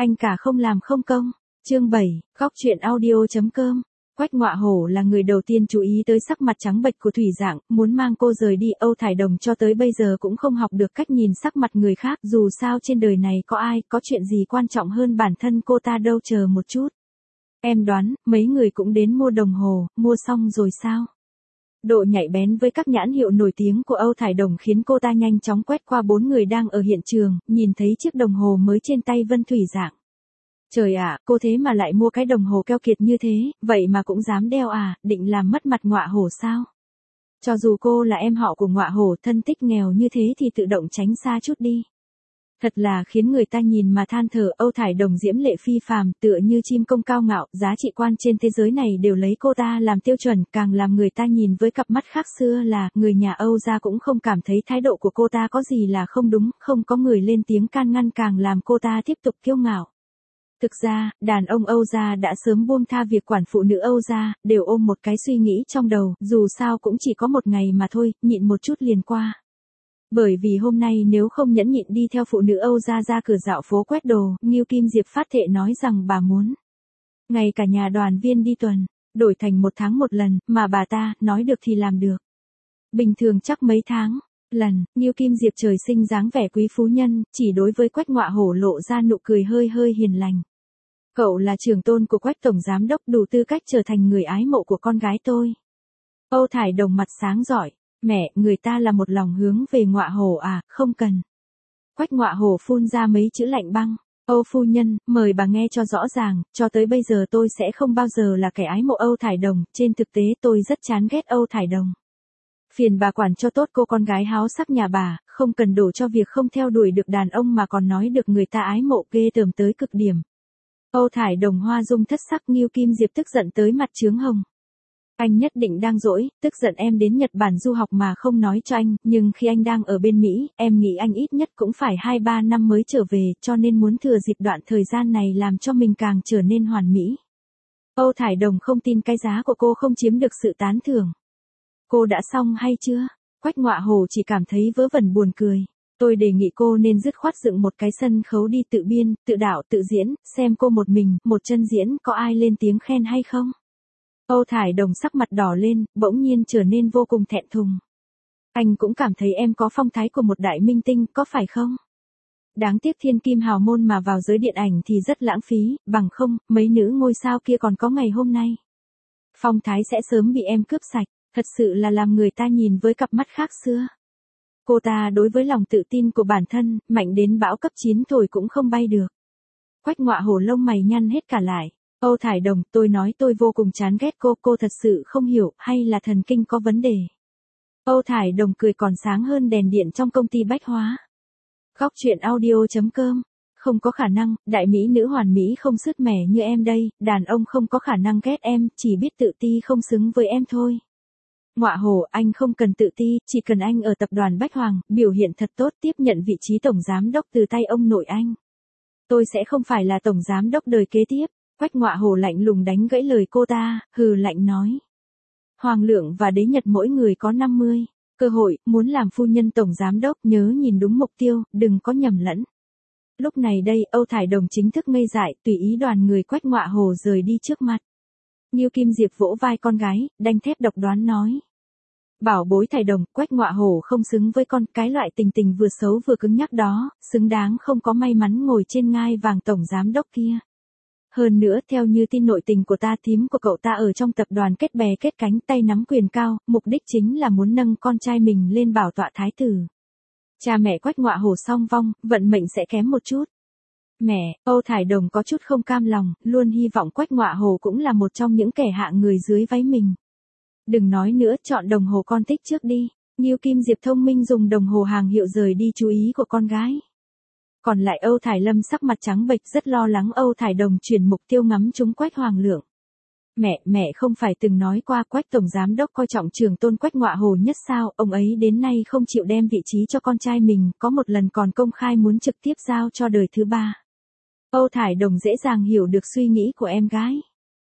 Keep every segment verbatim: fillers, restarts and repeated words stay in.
Anh cả không làm không công. Chương bảy, góc truyện audio.com. Quách Ngọa Hổ là người đầu tiên chú ý tới sắc mặt trắng bệch của Thủy Dạng, muốn mang cô rời đi. Âu Thải Đồng cho tới bây giờ cũng không học được cách nhìn sắc mặt người khác, dù sao trên đời này có ai, có chuyện gì quan trọng hơn bản thân cô ta đâu. Chờ một chút. Em đoán, mấy người cũng đến mua đồng hồ, mua xong rồi sao? Độ nhạy bén với các nhãn hiệu nổi tiếng của Âu Thải Đồng khiến cô ta nhanh chóng quét qua bốn người đang ở hiện trường, nhìn thấy chiếc đồng hồ mới trên tay Vân Thủy Dạng. Trời ạ, cô thế mà lại mua cái đồng hồ keo kiệt như thế, vậy mà cũng dám đeo à, định làm mất mặt Ngọa Hổ sao? Cho dù cô là em họ của Ngọa Hổ, thân tích nghèo như thế thì tự động tránh xa chút đi. Thật là khiến người ta nhìn mà than thở. Âu Thải Đồng diễm lệ phi phàm, tựa như chim công cao ngạo, giá trị quan trên thế giới này đều lấy cô ta làm tiêu chuẩn, càng làm người ta nhìn với cặp mắt khác xưa là, người nhà Âu gia cũng không cảm thấy thái độ của cô ta có gì là không đúng, không có người lên tiếng can ngăn càng làm cô ta tiếp tục kiêu ngạo. Thực ra, đàn ông Âu gia đã sớm buông tha việc quản phụ nữ Âu gia, đều ôm một cái suy nghĩ trong đầu, dù sao cũng chỉ có một ngày mà thôi, nhịn một chút liền qua. Bởi vì hôm nay nếu không nhẫn nhịn đi theo phụ nữ Âu gia ra cửa dạo phố quét đồ, Ngưu Kim Diệp phát thệ nói rằng bà muốn ngày cả nhà đoàn viên đi tuần, đổi thành một tháng một lần, mà bà ta, nói được thì làm được. Bình thường chắc mấy tháng lần. Ngưu Kim Diệp trời sinh dáng vẻ quý phú nhân, chỉ đối với Quách Ngọa Hổ lộ ra nụ cười hơi hơi hiền lành. Cậu là trưởng tôn của Quách tổng giám đốc, đủ tư cách trở thành người ái mộ của con gái tôi. Âu Thải Đồng mặt sáng giỏi. Mẹ, người ta là một lòng hướng về Ngọa Hổ à, không cần. Quách Ngọa Hổ phun ra mấy chữ lạnh băng. Âu phu nhân, mời bà nghe cho rõ ràng, cho tới bây giờ tôi sẽ không bao giờ là kẻ ái mộ Âu Thải Đồng, trên thực tế tôi rất chán ghét Âu Thải Đồng. Phiền bà quản cho tốt cô con gái háo sắc nhà bà, không cần đổ cho việc không theo đuổi được đàn ông mà còn nói được người ta ái mộ, ghê tởm tới cực điểm. Âu Thải Đồng hoa dung thất sắc. Ngưu Kim Diệp tức giận tới mặt chướng hồng. Anh nhất định đang dỗi, tức giận em đến Nhật Bản du học mà không nói cho anh, nhưng khi anh đang ở bên Mỹ, em nghĩ anh ít nhất cũng phải hai ba năm mới trở về, cho nên muốn thừa dịp đoạn thời gian này làm cho mình càng trở nên hoàn mỹ. Âu Thải Đồng không tin cái giá của cô không chiếm được sự tán thưởng. Cô đã xong hay chưa? Quách Ngọa Hổ chỉ cảm thấy vớ vẩn buồn cười. Tôi đề nghị cô nên dứt khoát dựng một cái sân khấu đi, tự biên, tự đạo, tự diễn, xem cô một mình, một chân diễn, có ai lên tiếng khen hay không? Âu Thải Đồng sắc mặt đỏ lên, bỗng nhiên trở nên vô cùng thẹn thùng. Anh cũng cảm thấy em có phong thái của một đại minh tinh, có phải không? Đáng tiếc thiên kim hào môn mà vào giới điện ảnh thì rất lãng phí, bằng không, mấy nữ ngôi sao kia còn có ngày hôm nay. Phong thái sẽ sớm bị em cướp sạch, thật sự là làm người ta nhìn với cặp mắt khác xưa. Cô ta đối với lòng tự tin của bản thân, mạnh đến bão cấp chín thổi cũng không bay được. Quách Ngọa Hổ lông mày nhăn hết cả lại. Âu Thải Đồng, tôi nói tôi vô cùng chán ghét cô, cô thật sự không hiểu, hay là thần kinh có vấn đề. Âu Thải Đồng cười còn sáng hơn đèn điện trong công ty bách hóa. Góc truyện audio.com. Không có khả năng, đại mỹ nữ hoàn mỹ không sứt mẻ như em đây, đàn ông không có khả năng ghét em, chỉ biết tự ti không xứng với em thôi. Ngọa Hổ, anh không cần tự ti, chỉ cần anh ở tập đoàn Bách Hoàng, biểu hiện thật tốt, tiếp nhận vị trí tổng giám đốc từ tay ông nội anh. Tôi sẽ không phải là tổng giám đốc đời kế tiếp. Quách Ngọa Hổ lạnh lùng đánh gãy lời cô ta, hừ lạnh nói. Hoàng Lượng và Đế Nhật mỗi người có năm mươi cơ hội, muốn làm phu nhân tổng giám đốc nhớ nhìn đúng mục tiêu, đừng có nhầm lẫn. Lúc này đây, Âu Thải Đồng chính thức ngây dại, tùy ý đoàn người Quách Ngọa Hổ rời đi trước mặt. Ngưu Kim Diệp vỗ vai con gái, đanh thép độc đoán nói. Bảo bối Thải Đồng, Quách Ngọa Hổ không xứng với con, cái loại tình tình vừa xấu vừa cứng nhắc đó, xứng đáng không có may mắn ngồi trên ngai vàng tổng giám đốc kia. Hơn nữa, theo như tin nội tình của ta, thím của cậu ta ở trong tập đoàn kết bè kết cánh, tay nắm quyền cao, mục đích chính là muốn nâng con trai mình lên bảo tọa thái tử. Cha mẹ Quách Ngọa Hổ song vong, vận mệnh sẽ kém một chút. Mẹ, Âu Thải Đồng có chút không cam lòng, luôn hy vọng Quách Ngọa Hổ cũng là một trong những kẻ hạ người dưới váy mình. Đừng nói nữa, chọn đồng hồ con thích trước đi. Ngưu Kim Diệp thông minh dùng đồng hồ hàng hiệu rời đi chú ý của con gái. Còn lại Âu Thải Lâm sắc mặt trắng bệch, rất lo lắng. Âu Thải Đồng chuyển mục tiêu ngắm trúng Quách Hoàng Lượng. Mẹ, mẹ không phải từng nói qua Quách tổng giám đốc coi trọng trưởng tôn Quách Ngọa Hổ nhất sao, ông ấy đến nay không chịu đem vị trí cho con trai mình, có một lần còn công khai muốn trực tiếp giao cho đời thứ ba. Âu Thải Đồng dễ dàng hiểu được suy nghĩ của em gái.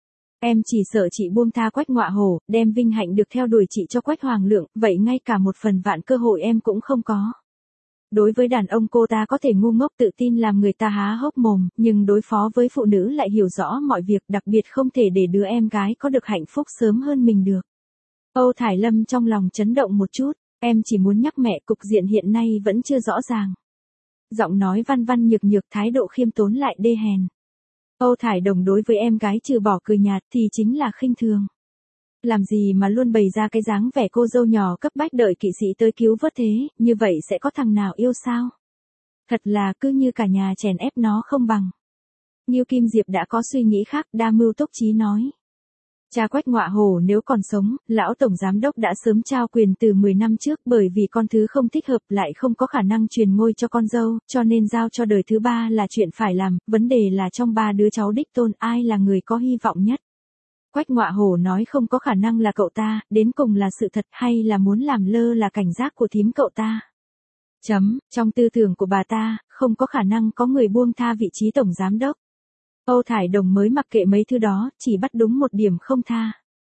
Em chỉ sợ chị buông tha Quách Ngọa Hổ, đem vinh hạnh được theo đuổi chị cho Quách Hoàng Lượng, vậy ngay cả một phần vạn cơ hội em cũng không có. Đối với đàn ông cô ta có thể ngu ngốc tự tin làm người ta há hốc mồm, nhưng đối phó với phụ nữ lại hiểu rõ mọi việc, đặc biệt không thể để đứa em gái có được hạnh phúc sớm hơn mình được. Âu Thải Lâm trong lòng chấn động một chút, em chỉ muốn nhắc mẹ cục diện hiện nay vẫn chưa rõ ràng. Giọng nói văn văn nhược nhược, thái độ khiêm tốn lại đê hèn. Âu Thải Đồng đối với em gái trừ bỏ cười nhạt thì chính là khinh thường. Làm gì mà luôn bày ra cái dáng vẻ cô dâu nhỏ cấp bách đợi kỵ sĩ tới cứu vớt thế, như vậy sẽ có thằng nào yêu sao? Thật là cứ như cả nhà chèn ép nó không bằng. Ngưu Kim Diệp đã có suy nghĩ khác, đa mưu túc trí nói. Cha Quách Ngọa Hổ nếu còn sống, lão tổng giám đốc đã sớm trao quyền từ mười năm trước, bởi vì con thứ không thích hợp lại không có khả năng truyền ngôi cho con dâu, cho nên giao cho đời thứ ba là chuyện phải làm, vấn đề là trong ba đứa cháu đích tôn ai là người có hy vọng nhất. Quách Ngọa Hổ nói không có khả năng là cậu ta, đến cùng là sự thật hay là muốn làm lơ là cảnh giác của thím cậu ta. Chấm, trong tư tưởng của bà ta, không có khả năng có người buông tha vị trí tổng giám đốc. Âu Thải Đồng mới mặc kệ mấy thứ đó, chỉ bắt đúng một điểm không tha.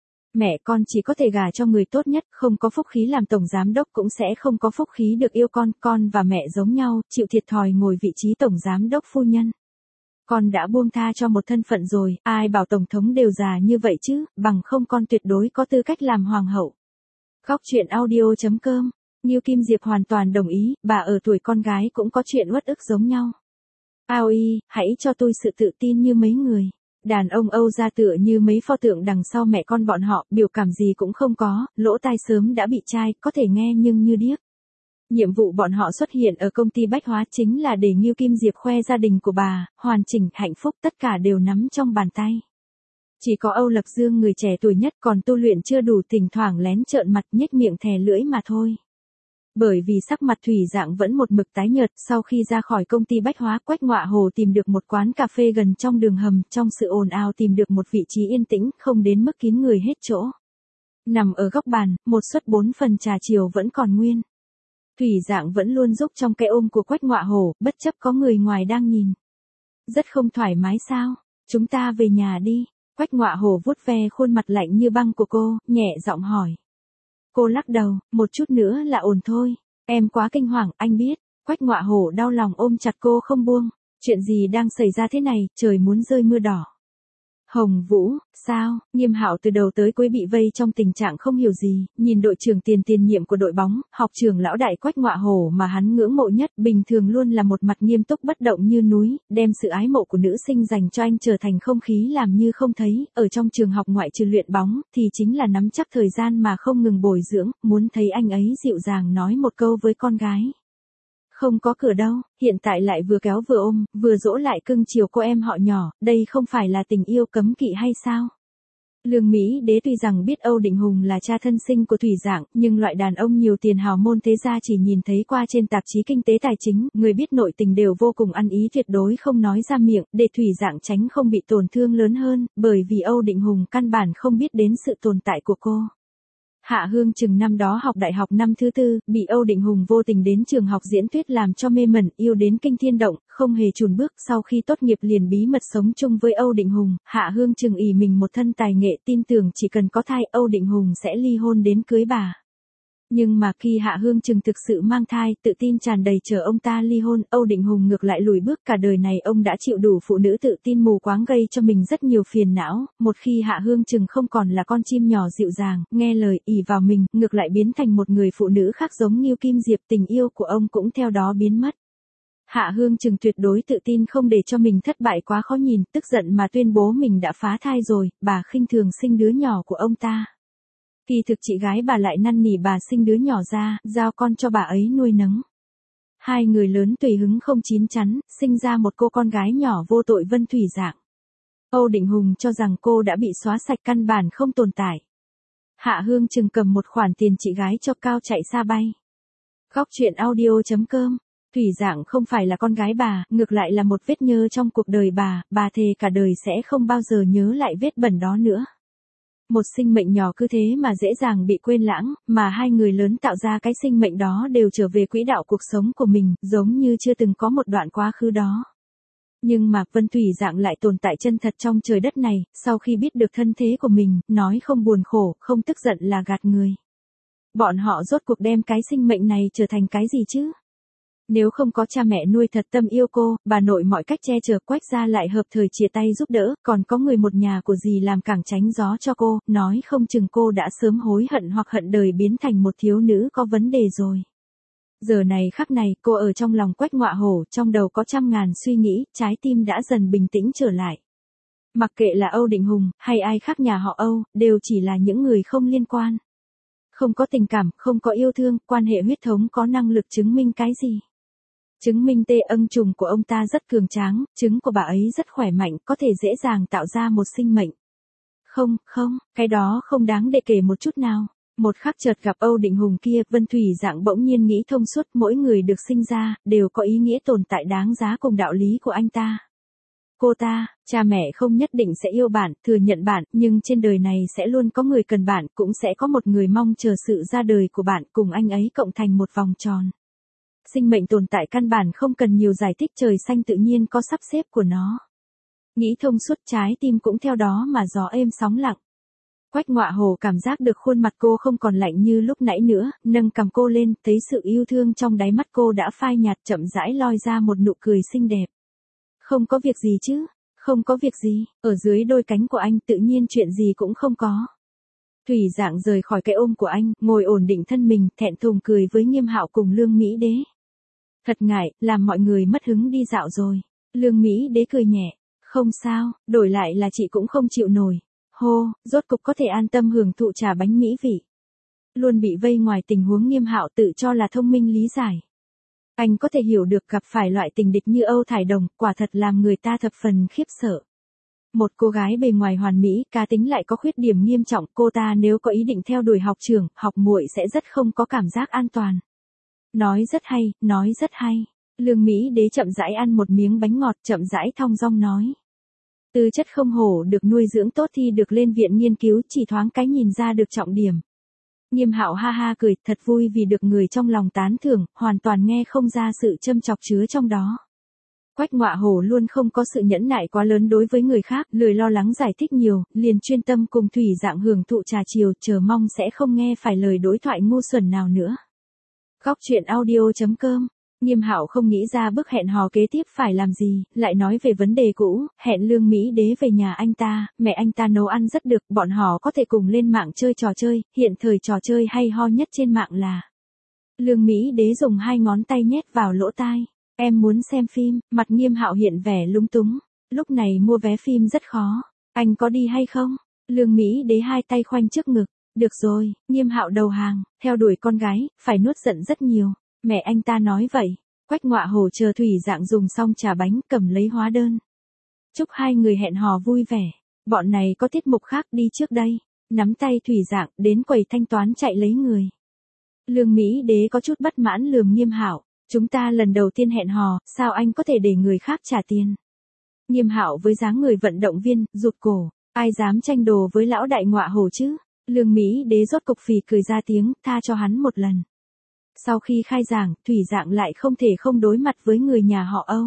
Mẹ con chỉ có thể gả cho người tốt nhất, không có phúc khí làm tổng giám đốc cũng sẽ không có phúc khí được yêu con, con và mẹ giống nhau, chịu thiệt thòi ngồi vị trí tổng giám đốc phu nhân. Con đã buông tha cho một thân phận rồi, ai bảo tổng thống đều già như vậy chứ, bằng không con tuyệt đối có tư cách làm hoàng hậu. Góc truyện audio chấm com, Ngưu Kim Diệp hoàn toàn đồng ý, bà ở tuổi con gái cũng có chuyện uất ức giống nhau. Ao y, hãy cho tôi sự tự tin như mấy người. Đàn ông Âu ra tựa như mấy pho tượng đằng sau mẹ con bọn họ, biểu cảm gì cũng không có, lỗ tai sớm đã bị chai, có thể nghe nhưng như điếc. Nhiệm vụ bọn họ xuất hiện ở công ty bách hóa chính là để Ngưu Kim Diệp khoe gia đình của bà, hoàn chỉnh, hạnh phúc tất cả đều nắm trong bàn tay. Chỉ có Âu Lập Dương người trẻ tuổi nhất còn tu luyện chưa đủ, thỉnh thoảng lén trợn mặt nhếch miệng thè lưỡi mà thôi. Bởi vì sắc mặt Thủy Dạng vẫn một mực tái nhợt, sau khi ra khỏi công ty bách hóa, Quách Ngọa Hổ tìm được một quán cà phê gần trong đường hầm, trong sự ồn ào tìm được một vị trí yên tĩnh, không đến mức kín người hết chỗ. Nằm ở góc bàn, một suất bốn phần trà chiều vẫn còn nguyên. Thủy Dạng vẫn luôn giúp trong cái ôm của Quách Ngọa Hổ, bất chấp có người ngoài đang nhìn. Rất không thoải mái sao? Chúng ta về nhà đi. Quách Ngọa Hổ vuốt ve khuôn mặt lạnh như băng của cô, nhẹ giọng hỏi. Cô lắc đầu, một chút nữa là ổn thôi. Em quá kinh hoàng, anh biết. Quách Ngọa Hổ đau lòng ôm chặt cô không buông. Chuyện gì đang xảy ra thế này, trời muốn rơi mưa đỏ. Hồng Vũ, sao? Nghiêm Hạo từ đầu tới cuối bị vây trong tình trạng không hiểu gì, nhìn đội trưởng tiền tiền nhiệm của đội bóng, học trưởng lão đại Quách Ngọa Hổ mà hắn ngưỡng mộ nhất, bình thường luôn là một mặt nghiêm túc bất động như núi, đem sự ái mộ của nữ sinh dành cho anh trở thành không khí làm như không thấy, ở trong trường học ngoại trừ luyện bóng, thì chính là nắm chắc thời gian mà không ngừng bồi dưỡng, muốn thấy anh ấy dịu dàng nói một câu với con gái. Không có cửa đâu, hiện tại lại vừa kéo vừa ôm, vừa dỗ lại cưng chiều cô em họ nhỏ, đây không phải là tình yêu cấm kỵ hay sao? Lương Mỹ Đế tuy rằng biết Âu Định Hùng là cha thân sinh của Thủy Dạng, nhưng loại đàn ông nhiều tiền hào môn thế gia chỉ nhìn thấy qua trên tạp chí kinh tế tài chính, người biết nội tình đều vô cùng ăn ý tuyệt đối không nói ra miệng, để Thủy Dạng tránh không bị tổn thương lớn hơn, bởi vì Âu Định Hùng căn bản không biết đến sự tồn tại của cô. Hạ Hương Trừng năm đó học đại học năm thứ tư, bị Âu Định Hùng vô tình đến trường học diễn thuyết làm cho mê mẩn, yêu đến kinh thiên động, không hề chùn bước, sau khi tốt nghiệp liền bí mật sống chung với Âu Định Hùng. Hạ Hương Trừng ỷ mình một thân tài nghệ, tin tưởng chỉ cần có thai Âu Định Hùng sẽ ly hôn đến cưới bà. Nhưng mà khi Hạ Hương Trừng thực sự mang thai, tự tin tràn đầy chờ ông ta ly hôn, Âu Định Hùng ngược lại lùi bước, cả đời này ông đã chịu đủ phụ nữ tự tin mù quáng gây cho mình rất nhiều phiền não, một khi Hạ Hương Trừng không còn là con chim nhỏ dịu dàng, nghe lời, ỷ vào mình, ngược lại biến thành một người phụ nữ khác giống Ngưu Kim Diệp, tình yêu của ông cũng theo đó biến mất. Hạ Hương Trừng tuyệt đối tự tin không để cho mình thất bại quá khó nhìn, tức giận mà tuyên bố mình đã phá thai rồi, bà khinh thường sinh đứa nhỏ của ông ta. Kỳ thực chị gái bà lại năn nỉ bà sinh đứa nhỏ ra, giao con cho bà ấy nuôi nấng. Hai người lớn tùy hứng không chín chắn, sinh ra một cô con gái nhỏ vô tội Vân Thủy Dạng. Âu Định Hùng cho rằng cô đã bị xóa sạch căn bản không tồn tại. Hạ Hương Trừng cầm một khoản tiền chị gái cho cao chạy xa bay. Góc truyện audio chấm com, Thủy Dạng không phải là con gái bà, ngược lại là một vết nhơ trong cuộc đời bà, bà thề cả đời sẽ không bao giờ nhớ lại vết bẩn đó nữa. Một sinh mệnh nhỏ cứ thế mà dễ dàng bị quên lãng, mà hai người lớn tạo ra cái sinh mệnh đó đều trở về quỹ đạo cuộc sống của mình, giống như chưa từng có một đoạn quá khứ đó. Nhưng mà Vân Thủy Dạng lại tồn tại chân thật trong trời đất này, sau khi biết được thân thế của mình, nói không buồn khổ, không tức giận là gạt người. Bọn họ rốt cuộc đem cái sinh mệnh này trở thành cái gì chứ? Nếu không có cha mẹ nuôi thật tâm yêu cô, bà nội mọi cách che chở, Quách gia lại hợp thời chia tay giúp đỡ, còn có người một nhà của dì làm cảng tránh gió cho cô, nói không chừng cô đã sớm hối hận hoặc hận đời biến thành một thiếu nữ có vấn đề rồi. Giờ này khắc này, cô ở trong lòng Quách Ngọa Hổ, trong đầu có trăm ngàn suy nghĩ, trái tim đã dần bình tĩnh trở lại. Mặc kệ là Âu Định Hùng, hay ai khác nhà họ Âu, đều chỉ là những người không liên quan. Không có tình cảm, không có yêu thương, quan hệ huyết thống có năng lực chứng minh cái gì? Chứng minh tê ân trùng của ông ta rất cường tráng, trứng của bà ấy rất khỏe mạnh, có thể dễ dàng tạo ra một sinh mệnh. Không, không, cái đó không đáng để kể một chút nào. Một khắc chợt gặp Âu Định Hùng kia, Vân Thủy Dạng bỗng nhiên nghĩ thông suốt, mỗi người được sinh ra, đều có ý nghĩa tồn tại đáng giá cùng đạo lý của anh ta. Cô ta, cha mẹ không nhất định sẽ yêu bạn, thừa nhận bạn, nhưng trên đời này sẽ luôn có người cần bạn, cũng sẽ có một người mong chờ sự ra đời của bạn, cùng anh ấy cộng thành một vòng tròn. Sinh mệnh tồn tại căn bản không cần nhiều giải thích, trời xanh tự nhiên có sắp xếp của nó. Nghĩ thông suốt, trái tim cũng theo đó mà gió êm sóng lặng. Quách Ngọa Hổ cảm giác được khuôn mặt cô không còn lạnh như lúc nãy nữa, nâng cằm cô lên, thấy sự yêu thương trong đáy mắt cô đã phai nhạt, chậm rãi loi ra một nụ cười xinh đẹp. Không có việc gì chứ, không có việc gì, ở dưới đôi cánh của anh tự nhiên chuyện gì cũng không có. Thủy Dạng rời khỏi cái ôm của anh, ngồi ổn định thân mình, thẹn thùng cười với Nghiêm Hạo cùng Lương Mỹ Đế. Thật ngại, làm mọi người mất hứng đi dạo rồi. Lương Mỹ Đế cười nhẹ, không sao, đổi lại là chị cũng không chịu nổi. Hô, rốt cục có thể an tâm hưởng thụ trà bánh mỹ vị. Luôn bị vây ngoài tình huống Nghiêm Hạo tự cho là thông minh lý giải. Anh có thể hiểu được gặp phải loại tình địch như Âu Thải Đồng, quả thật làm người ta thập phần khiếp sợ. Một cô gái bề ngoài hoàn mỹ, cá tính lại có khuyết điểm nghiêm trọng, cô ta nếu có ý định theo đuổi học trưởng, học muội sẽ rất không có cảm giác an toàn. Nói rất hay, nói rất hay. Lương Mỹ Đế chậm rãi ăn một miếng bánh ngọt, chậm rãi thong dong nói. Tư chất không hổ được nuôi dưỡng tốt thì được lên viện nghiên cứu, chỉ thoáng cái nhìn ra được trọng điểm. Nghiêm Hạo ha ha cười, thật vui vì được người trong lòng tán thưởng, hoàn toàn nghe không ra sự châm chọc chứa trong đó. Quách Ngọa Hổ luôn không có sự nhẫn nại quá lớn đối với người khác, lười lo lắng giải thích nhiều, liền chuyên tâm cùng Thủy Dạng hưởng thụ trà chiều, chờ mong sẽ không nghe phải lời đối thoại ngu xuẩn nào nữa. Góc truyện audio chấm com. Nghiêm Hạo không nghĩ ra bước hẹn hò kế tiếp phải làm gì, lại nói về vấn đề cũ, hẹn Lương Mỹ Đế về nhà anh ta, mẹ anh ta nấu ăn rất được, bọn họ có thể cùng lên mạng chơi trò chơi, hiện thời trò chơi hay ho nhất trên mạng là. Lương Mỹ Đế dùng hai ngón tay nhét vào lỗ tai, em muốn xem phim, mặt Nghiêm Hạo hiện vẻ lúng túng, lúc này mua vé phim rất khó, anh có đi hay không? Lương Mỹ Đế hai tay khoanh trước ngực, được rồi, Nghiêm Hạo đầu hàng, theo đuổi con gái, phải nuốt giận rất nhiều. Mẹ anh ta nói vậy. Quách Ngọa Hổ chờ Thủy Dạng dùng xong trà bánh, cầm lấy hóa đơn. Chúc hai người hẹn hò vui vẻ. Bọn này có tiết mục khác, đi trước đây. Nắm tay Thủy Dạng, đến quầy thanh toán chạy lấy người. Lương Mỹ Đế có chút bất mãn lườm Nghiêm Hạo. Chúng ta lần đầu tiên hẹn hò, sao anh có thể để người khác trả tiền? Nghiêm Hạo với dáng người vận động viên, rụt cổ. Ai dám tranh đồ với lão đại Ngọa Hổ chứ? Lương Mỹ Đế rốt cục phì cười ra tiếng, tha cho hắn một lần. Sau khi khai giảng, Thủy Dạng lại không thể không đối mặt với người nhà họ Âu.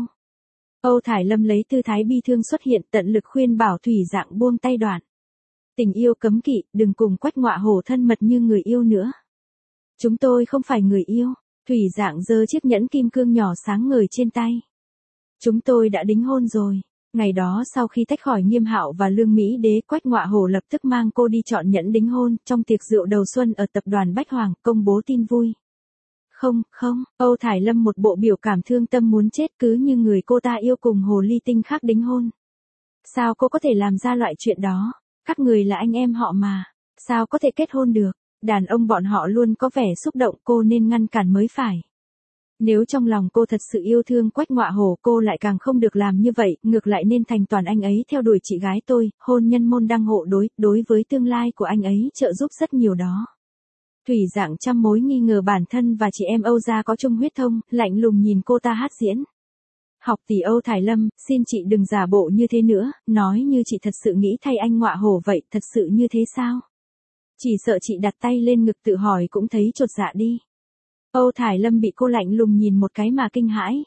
Âu Thải Lâm lấy tư thái bi thương xuất hiện, tận lực khuyên bảo Thủy Dạng buông tay đoạn. Tình yêu cấm kỵ, đừng cùng Quách Ngọa Hổ thân mật như người yêu nữa. Chúng tôi không phải người yêu. Thủy Dạng giơ chiếc nhẫn kim cương nhỏ sáng ngời trên tay. Chúng tôi đã đính hôn rồi. Ngày đó sau khi tách khỏi Nghiêm Hạo và Lương Mỹ Đế, Quách Ngọa Hổ lập tức mang cô đi chọn nhẫn đính hôn, trong tiệc rượu đầu xuân ở tập đoàn Bách Hoàng, công bố tin vui. Không, không, Âu Thải Lâm một bộ biểu cảm thương tâm muốn chết, cứ như người cô ta yêu cùng hồ ly tinh khác đính hôn. Sao cô có thể làm ra loại chuyện đó? Các người là anh em họ mà. Sao có thể kết hôn được? Đàn ông bọn họ luôn có vẻ xúc động, cô nên ngăn cản mới phải. Nếu trong lòng cô thật sự yêu thương Quách Ngọa Hổ, cô lại càng không được làm như vậy, ngược lại nên thành toàn anh ấy theo đuổi chị gái tôi, hôn nhân môn đăng hộ đối, đối với tương lai của anh ấy trợ giúp rất nhiều đó. Thủy Dạng trăm mối nghi ngờ bản thân và chị em Âu gia có chung huyết thông, lạnh lùng nhìn cô ta hát diễn. Học tỷ Âu Thải Lâm, xin chị đừng giả bộ như thế nữa, nói như chị thật sự nghĩ thay anh Ngọa Hổ vậy, thật sự như thế sao? Chỉ sợ chị đặt tay lên ngực tự hỏi cũng thấy chột dạ đi. Âu Thải Lâm bị cô lạnh lùng nhìn một cái mà kinh hãi.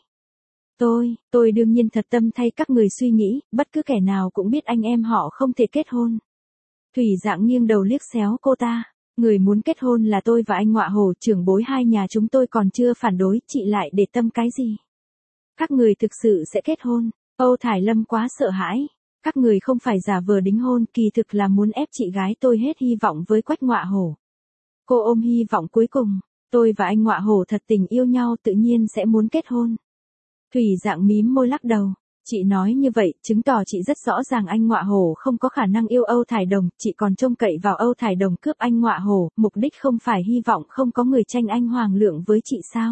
Tôi, tôi đương nhiên thật tâm thay các người suy nghĩ, bất cứ kẻ nào cũng biết anh em họ không thể kết hôn. Thủy Dạng nghiêng đầu liếc xéo cô ta. Người muốn kết hôn là tôi và anh Ngọa Hổ, trưởng bối hai nhà chúng tôi còn chưa phản đối, chị lại để tâm cái gì? Các người thực sự sẽ kết hôn? Âu Thải Lâm quá sợ hãi. Các người không phải giả vờ đính hôn, kỳ thực là muốn ép chị gái tôi hết hy vọng với Quách Ngọa Hổ. Cô ôm hy vọng cuối cùng, tôi và anh Ngọa Hổ thật tình yêu nhau tự nhiên sẽ muốn kết hôn. Thủy Dạng mím môi lắc đầu. Chị nói như vậy, chứng tỏ chị rất rõ ràng anh Ngọa Hổ không có khả năng yêu Âu Thải Đồng, chị còn trông cậy vào Âu Thải Đồng cướp anh Ngọa Hổ, mục đích không phải hy vọng không có người tranh anh Hoàng Lượng với chị sao?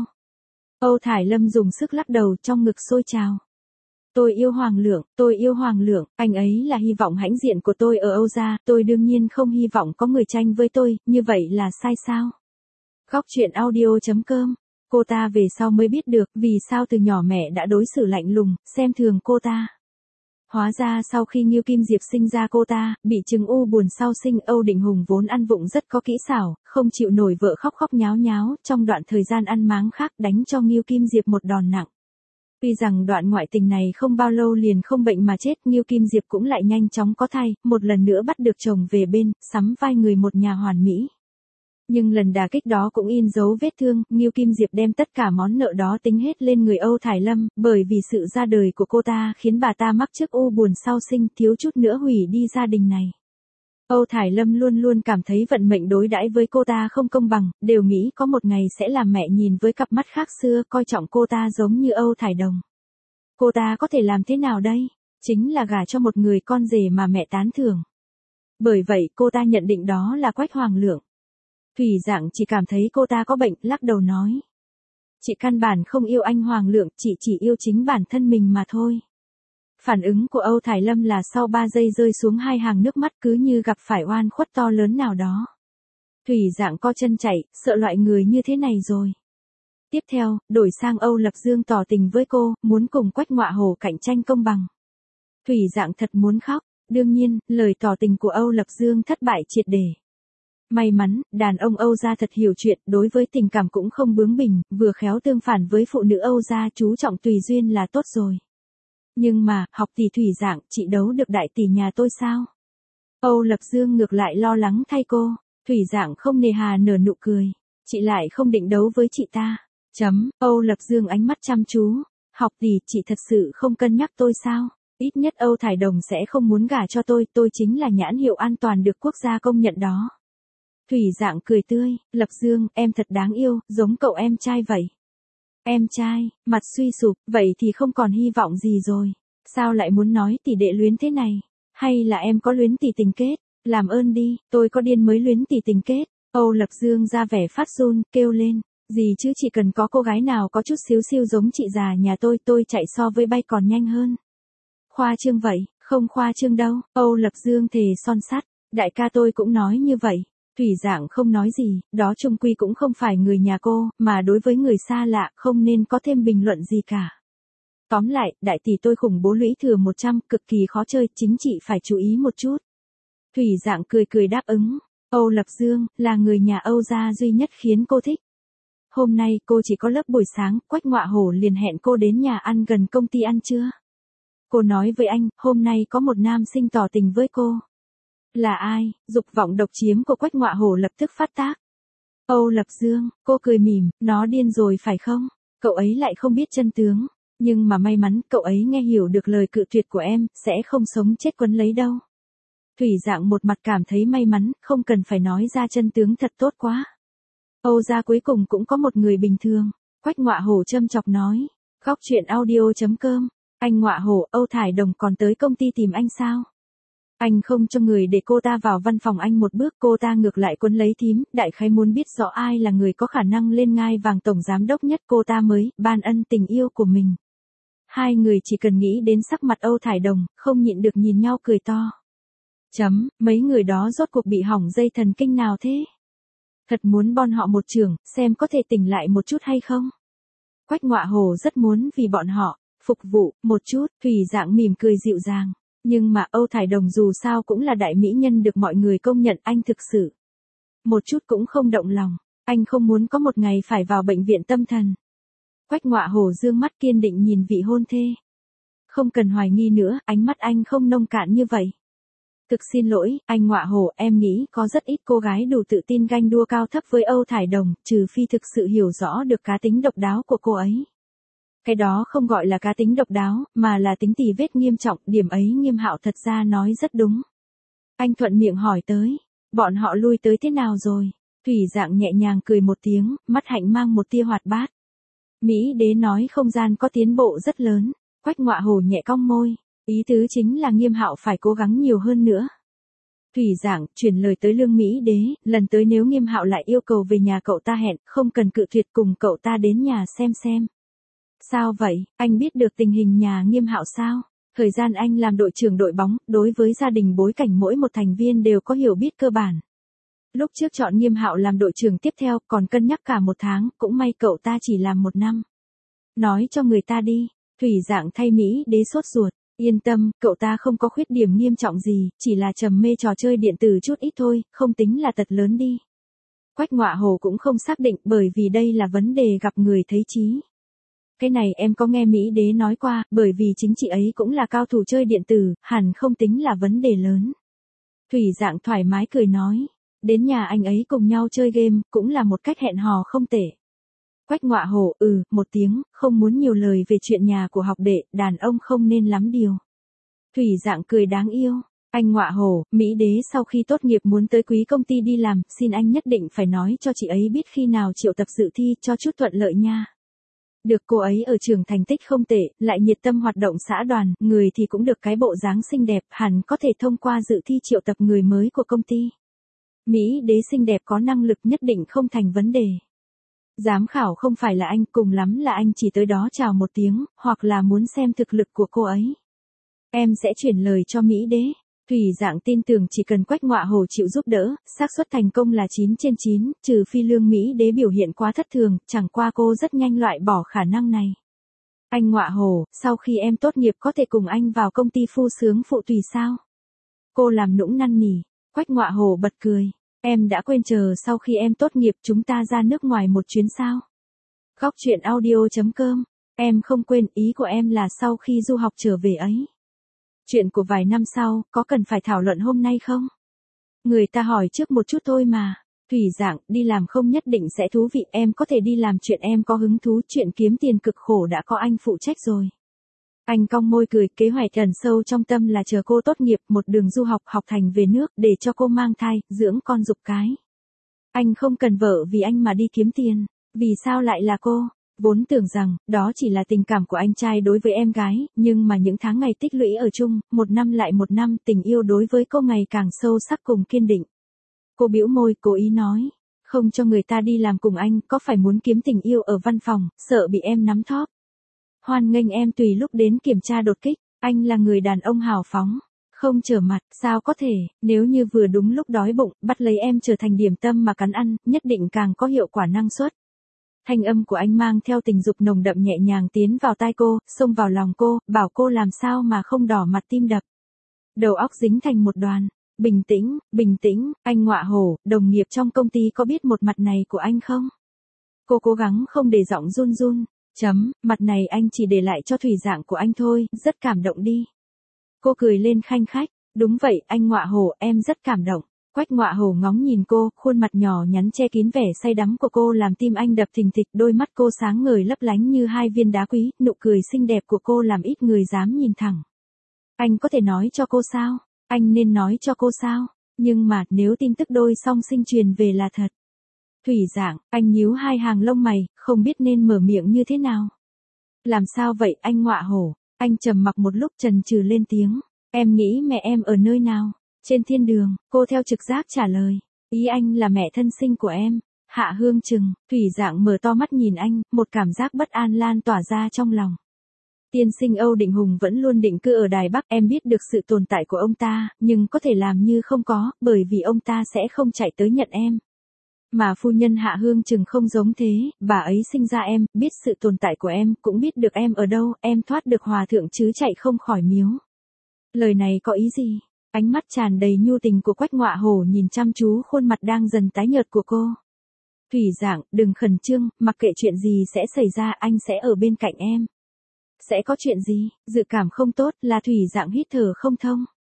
Âu Thải Lâm dùng sức lắc đầu, trong ngực sôi trào. Tôi yêu Hoàng Lượng, tôi yêu Hoàng Lượng, anh ấy là hy vọng hãnh diện của tôi ở Âu gia, tôi đương nhiên không hy vọng có người tranh với tôi, như vậy là sai sao? Góc truyện audio chấm com. Cô ta về sau mới biết được vì sao từ nhỏ mẹ đã đối xử lạnh lùng, xem thường cô ta. Hóa ra sau khi Ngưu Kim Diệp sinh ra cô ta, bị chứng u buồn sau sinh, Âu Định Hùng vốn ăn vụng rất có kỹ xảo, không chịu nổi vợ khóc khóc nháo nháo, trong đoạn thời gian ăn máng khác đánh cho Ngưu Kim Diệp một đòn nặng. Tuy rằng đoạn ngoại tình này không bao lâu liền không bệnh mà chết, Ngưu Kim Diệp cũng lại nhanh chóng có thai, một lần nữa bắt được chồng về bên, sắm vai người một nhà hoàn mỹ. Nhưng lần đả kích đó cũng in dấu vết thương, Ngưu Kim Diệp đem tất cả món nợ đó tính hết lên người Âu Thải Lâm, bởi vì sự ra đời của cô ta khiến bà ta mắc chức u buồn sau sinh, thiếu chút nữa hủy đi gia đình này. Âu Thải Lâm luôn luôn cảm thấy vận mệnh đối đãi với cô ta không công bằng, đều nghĩ có một ngày sẽ làm mẹ nhìn với cặp mắt khác xưa, coi trọng cô ta giống như Âu Thải Đồng. Cô ta có thể làm thế nào đây? Chính là gả cho một người con rể mà mẹ tán thưởng. Bởi vậy cô ta nhận định đó là Quách Hoàng Lượng. Thủy Dạng chỉ cảm thấy cô ta có bệnh, lắc đầu nói. Chị căn bản không yêu anh Hoàng Lượng, chị chỉ yêu chính bản thân mình mà thôi. Phản ứng của Âu Thải Lâm là sau ba giây rơi xuống hai hàng nước mắt, cứ như gặp phải oan khuất to lớn nào đó. Thủy Dạng co chân chạy, sợ loại người như thế này rồi. Tiếp theo, đổi sang Âu Lập Dương tỏ tình với cô, muốn cùng Quách Ngọa Hổ cạnh tranh công bằng. Thủy Dạng thật muốn khóc, đương nhiên, lời tỏ tình của Âu Lập Dương thất bại triệt để. May mắn, đàn ông Âu gia thật hiểu chuyện, đối với tình cảm cũng không bướng bỉnh, vừa khéo tương phản với phụ nữ Âu gia, chú trọng tùy duyên là tốt rồi. Nhưng mà, học tỷ Thủy Dạng, chị đấu được đại tỷ nhà tôi sao? Âu Lập Dương ngược lại lo lắng thay cô. Thủy Dạng không nề hà nở nụ cười. Chị lại không định đấu với chị ta. Chấm, Âu Lập Dương ánh mắt chăm chú. Học tỷ, chị thật sự không cân nhắc tôi sao? Ít nhất Âu Thải Đồng sẽ không muốn gả cho tôi, tôi chính là nhãn hiệu an toàn được quốc gia công nhận đó. Thủy Dạng cười tươi, Lập Dương, em thật đáng yêu, giống cậu em trai vậy. Em trai, mặt suy sụp, vậy thì không còn hy vọng gì rồi. Sao lại muốn nói tỷ đệ luyến thế này? Hay là em có luyến tỷ tình kết? Làm ơn đi, tôi có điên mới luyến tỷ tình kết. Âu Lập Dương ra vẻ phát run, kêu lên. Gì chứ, chỉ cần có cô gái nào có chút xíu xiu giống chị già nhà tôi, tôi chạy so với bay còn nhanh hơn. Khoa trương vậy, không khoa trương đâu. Âu Lập Dương thề son sắt. Đại ca tôi cũng nói như vậy. Thủy Dạng không nói gì, đó chung quy cũng không phải người nhà cô, mà đối với người xa lạ, không nên có thêm bình luận gì cả. Tóm lại, đại tỷ tôi khủng bố lũy thừa một trăm, cực kỳ khó chơi, chính chị phải chú ý một chút. Thủy Dạng cười cười đáp ứng. Âu Lập Dương, là người nhà Âu gia duy nhất khiến cô thích. Hôm nay cô chỉ có lớp buổi sáng, Quách Ngọa Hổ liền hẹn cô đến nhà ăn gần công ty ăn trưa. Cô nói với anh, hôm nay có một nam sinh tỏ tình với cô. Là ai? Dục vọng độc chiếm của Quách Ngọa Hổ lập tức phát tác. Âu Lập Dương, cô cười mỉm, nó điên rồi phải không? Cậu ấy lại không biết chân tướng. Nhưng mà may mắn, cậu ấy nghe hiểu được lời cự tuyệt của em, sẽ không sống chết quấn lấy đâu. Thủy Dạng một mặt cảm thấy may mắn, không cần phải nói ra chân tướng thật tốt quá. Âu gia cuối cùng cũng có một người bình thường. Quách Ngọa Hổ châm chọc nói. Góc truyện audio chấm com. Anh Ngọa Hổ, Âu Thải Đồng còn tới công ty tìm anh sao? Anh không cho người để cô ta vào văn phòng anh một bước, cô ta ngược lại quấn lấy thím, đại khái muốn biết rõ ai là người có khả năng lên ngai vàng tổng giám đốc nhất, cô ta mới ban ân tình yêu của mình. Hai người chỉ cần nghĩ đến sắc mặt Âu Thải Đồng, không nhịn được nhìn nhau cười to. Chấm, mấy người đó rốt cuộc bị hỏng dây thần kinh nào thế? Thật muốn bon họ một chưởng, xem có thể tỉnh lại một chút hay không? Quách Ngọa Hổ rất muốn vì bọn họ phục vụ một chút. Thủy Dạng mỉm cười dịu dàng. Nhưng mà Âu Thải Đồng dù sao cũng là đại mỹ nhân được mọi người công nhận, anh thực sự một chút cũng không động lòng. Anh không muốn có một ngày phải vào bệnh viện tâm thần. Quách Ngọa Hổ dương mắt kiên định nhìn vị hôn thê. Không cần hoài nghi nữa, ánh mắt anh không nông cạn như vậy. Thực xin lỗi, anh Ngọa Hổ, em nghĩ có rất ít cô gái đủ tự tin ganh đua cao thấp với Âu Thải Đồng, trừ phi thực sự hiểu rõ được cá tính độc đáo của cô ấy. Cái đó không gọi là cá tính độc đáo, mà là tính tì vết nghiêm trọng, điểm ấy Nghiêm Hạo thật ra nói rất đúng. Anh thuận miệng hỏi tới, bọn họ lui tới thế nào rồi? Thủy Dạng nhẹ nhàng cười một tiếng, mắt hạnh mang một tia hoạt bát. Mỹ Đế nói không gian có tiến bộ rất lớn. Quách Ngọa Hổ nhẹ cong môi, ý tứ chính là Nghiêm Hạo phải cố gắng nhiều hơn nữa. Thủy Dạng chuyển lời tới Lương Mỹ Đế, lần tới nếu Nghiêm Hạo lại yêu cầu về nhà cậu ta hẹn, không cần cự tuyệt, cùng cậu ta đến nhà xem xem. Sao vậy, anh biết được tình hình nhà Nghiêm Hạo sao? Thời gian anh làm đội trưởng đội bóng, đối với gia đình bối cảnh mỗi một thành viên đều có hiểu biết cơ bản. Lúc trước chọn Nghiêm Hạo làm đội trưởng tiếp theo, còn cân nhắc cả một tháng, cũng may cậu ta chỉ làm một năm. Nói cho người ta đi. Thủy Dạng thay Mỹ Đế sốt ruột, yên tâm, cậu ta không có khuyết điểm nghiêm trọng gì, chỉ là trầm mê trò chơi điện tử chút ít thôi, không tính là tật lớn đi. Quách Ngọa Hổ cũng không xác định, bởi vì đây là vấn đề gặp người thấy chí. Cái này em có nghe Mỹ Đế nói qua, bởi vì chính chị ấy cũng là cao thủ chơi điện tử, hẳn không tính là vấn đề lớn. Thủy Dạng thoải mái cười nói, đến nhà anh ấy cùng nhau chơi game, cũng là một cách hẹn hò không tệ. Quách Ngọa Hổ, ừ, một tiếng, không muốn nhiều lời về chuyện nhà của học đệ, đàn ông không nên lắm điều. Thủy Dạng cười đáng yêu, anh Ngọa Hổ, Mỹ Đế sau khi tốt nghiệp muốn tới quý công ty đi làm, xin anh nhất định phải nói cho chị ấy biết khi nào triệu tập dự thi cho chút thuận lợi nha. Được, cô ấy ở trường thành tích không tệ, lại nhiệt tâm hoạt động xã đoàn, người thì cũng được cái bộ dáng xinh đẹp, hẳn có thể thông qua dự thi triệu tập người mới của công ty. Mỹ Đế xinh đẹp có năng lực nhất định không thành vấn đề. Giám khảo không phải là anh, cùng lắm là anh chỉ tới đó chào một tiếng, hoặc là muốn xem thực lực của cô ấy. Em sẽ chuyển lời cho Mỹ Đế. Thủy Dạng tin tưởng chỉ cần Quách Ngọa Hổ chịu giúp đỡ, xác suất thành công là chín trên chín, trừ phi Lương Mỹ Đế biểu hiện quá thất thường, chẳng qua cô rất nhanh loại bỏ khả năng này. Anh Ngọa Hổ, sau khi em tốt nghiệp có thể cùng anh vào công ty phu sướng phụ tùy sao? Cô làm nũng năn nỉ. Quách Ngọa Hổ bật cười. Em đã quên chờ sau khi em tốt nghiệp chúng ta ra nước ngoài một chuyến sao? Góc truyện audio chấm com. Em không quên, ý của em là sau khi du học trở về ấy. Chuyện của vài năm sau, có cần phải thảo luận hôm nay không? Người ta hỏi trước một chút thôi mà. Thủy Dạng, đi làm không nhất định sẽ thú vị, em có thể đi làm chuyện em có hứng thú, chuyện kiếm tiền cực khổ đã có anh phụ trách rồi. Anh cong môi cười, kế hoạch ẩn sâu trong tâm là chờ cô tốt nghiệp, một đường du học học thành về nước, để cho cô mang thai, dưỡng con giục cái. Anh không cần vợ vì anh mà đi kiếm tiền. Vì sao lại là cô? Vốn tưởng rằng, đó chỉ là tình cảm của anh trai đối với em gái, nhưng mà những tháng ngày tích lũy ở chung, một năm lại một năm, tình yêu đối với cô ngày càng sâu sắc cùng kiên định. Cô bĩu môi, cố ý nói, không cho người ta đi làm cùng anh, có phải muốn kiếm tình yêu ở văn phòng, sợ bị em nắm thóp. Hoan nghênh em tùy lúc đến kiểm tra đột kích, anh là người đàn ông hào phóng, không trở mặt, sao có thể, nếu như vừa đúng lúc đói bụng, bắt lấy em trở thành điểm tâm mà cắn ăn, nhất định càng có hiệu quả năng suất. Thanh âm của anh mang theo tình dục nồng đậm nhẹ nhàng tiến vào tai cô, xông vào lòng cô, bảo cô làm sao mà không đỏ mặt tim đập. Đầu óc dính thành một đoàn. Bình tĩnh, bình tĩnh, anh Ngọa Hổ, đồng nghiệp trong công ty có biết một mặt này của anh không? Cô cố gắng không để giọng run run. Chấm, mặt này anh chỉ để lại cho Thủy Dạng của anh thôi, rất cảm động đi. Cô cười lên khanh khách, đúng vậy, anh Ngọa Hổ, em rất cảm động. Quách Ngọa Hổ ngóng nhìn cô, khuôn mặt nhỏ nhắn che kín vẻ say đắm của cô làm tim anh đập thình thịch, đôi mắt cô sáng ngời lấp lánh như hai viên đá quý, nụ cười xinh đẹp của cô làm ít người dám nhìn thẳng. Anh có thể nói cho cô sao? Anh nên nói cho cô sao? Nhưng mà, nếu tin tức đôi song sinh truyền về là thật. Thủy Dạng, anh nhíu hai hàng lông mày, không biết nên mở miệng như thế nào. Làm sao vậy, anh Ngọa Hổ? Anh trầm mặc một lúc chần chừ lên tiếng. Em nghĩ mẹ em ở nơi nào? Trên thiên đường, cô theo trực giác trả lời. Ý anh là mẹ thân sinh của em. Hạ Hương Trừng, Thủy Dạng mở to mắt nhìn anh, một cảm giác bất an lan tỏa ra trong lòng. Tiên sinh Âu Định Hùng vẫn luôn định cư ở Đài Bắc, em biết được sự tồn tại của ông ta, nhưng có thể làm như không có, bởi vì ông ta sẽ không chạy tới nhận em. Mà phu nhân Hạ Hương Trừng không giống thế, bà ấy sinh ra em, biết sự tồn tại của em, cũng biết được em ở đâu, em thoát được hòa thượng chứ chạy không khỏi miếu. Lời này có ý gì? Ánh mắt tràn đầy nhu tình của Quách Ngọa Hổ nhìn chăm chú khuôn mặt đang dần tái nhợt của cô. Thủy Dạng, đừng khẩn trương, mặc kệ chuyện gì sẽ xảy ra, anh sẽ ở bên cạnh em. Sẽ có chuyện gì? Dự cảm không tốt, là Thủy Dạng hít thở không thông.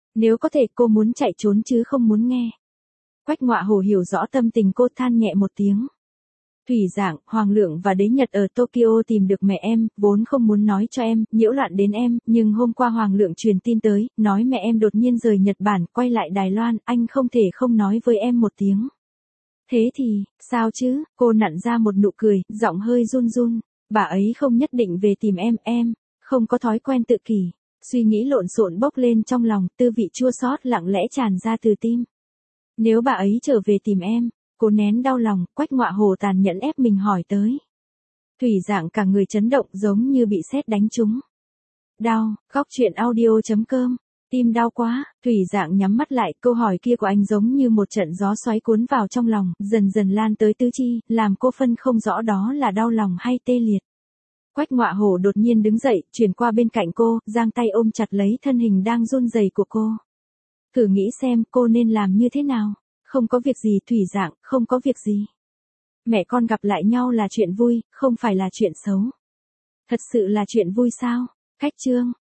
Nếu có thể cô muốn chạy trốn chứ không muốn nghe. Quách Ngọa Hổ hiểu rõ tâm tình cô, than nhẹ một tiếng. Thủy Dạng, Hoàng Lượng và Đế Nhật ở Tokyo tìm được mẹ em, vốn không muốn nói cho em, nhiễu loạn đến em, nhưng hôm qua Hoàng Lượng truyền tin tới, nói mẹ em đột nhiên rời Nhật Bản, quay lại Đài Loan, anh không thể không nói với em một tiếng. Thế thì, sao chứ, cô nặn ra một nụ cười, giọng hơi run run, bà ấy không nhất định về tìm em, em, không có thói quen tự kỷ. Suy nghĩ lộn xộn bốc lên trong lòng, tư vị chua xót lặng lẽ tràn ra từ tim. Nếu bà ấy trở về tìm em, cô nén đau lòng, Quách Ngọa Hổ tàn nhẫn ép mình hỏi tới. Thủy Dạng cả người chấn động giống như bị sét đánh trúng. Đau, góc truyện audio chấm com, tim đau quá, Thủy Dạng nhắm mắt lại, câu hỏi kia của anh giống như một trận gió xoáy cuốn vào trong lòng, dần dần lan tới tứ chi, làm cô phân không rõ đó là đau lòng hay tê liệt. Quách Ngọa Hổ đột nhiên đứng dậy, chuyển qua bên cạnh cô, giang tay ôm chặt lấy thân hình đang run rẩy của cô. Thử nghĩ xem cô nên làm như thế nào. Không có việc gì Thủy Dạng, không có việc gì. Mẹ con gặp lại nhau là chuyện vui, không phải là chuyện xấu. Thật sự là chuyện vui sao? Khách chương.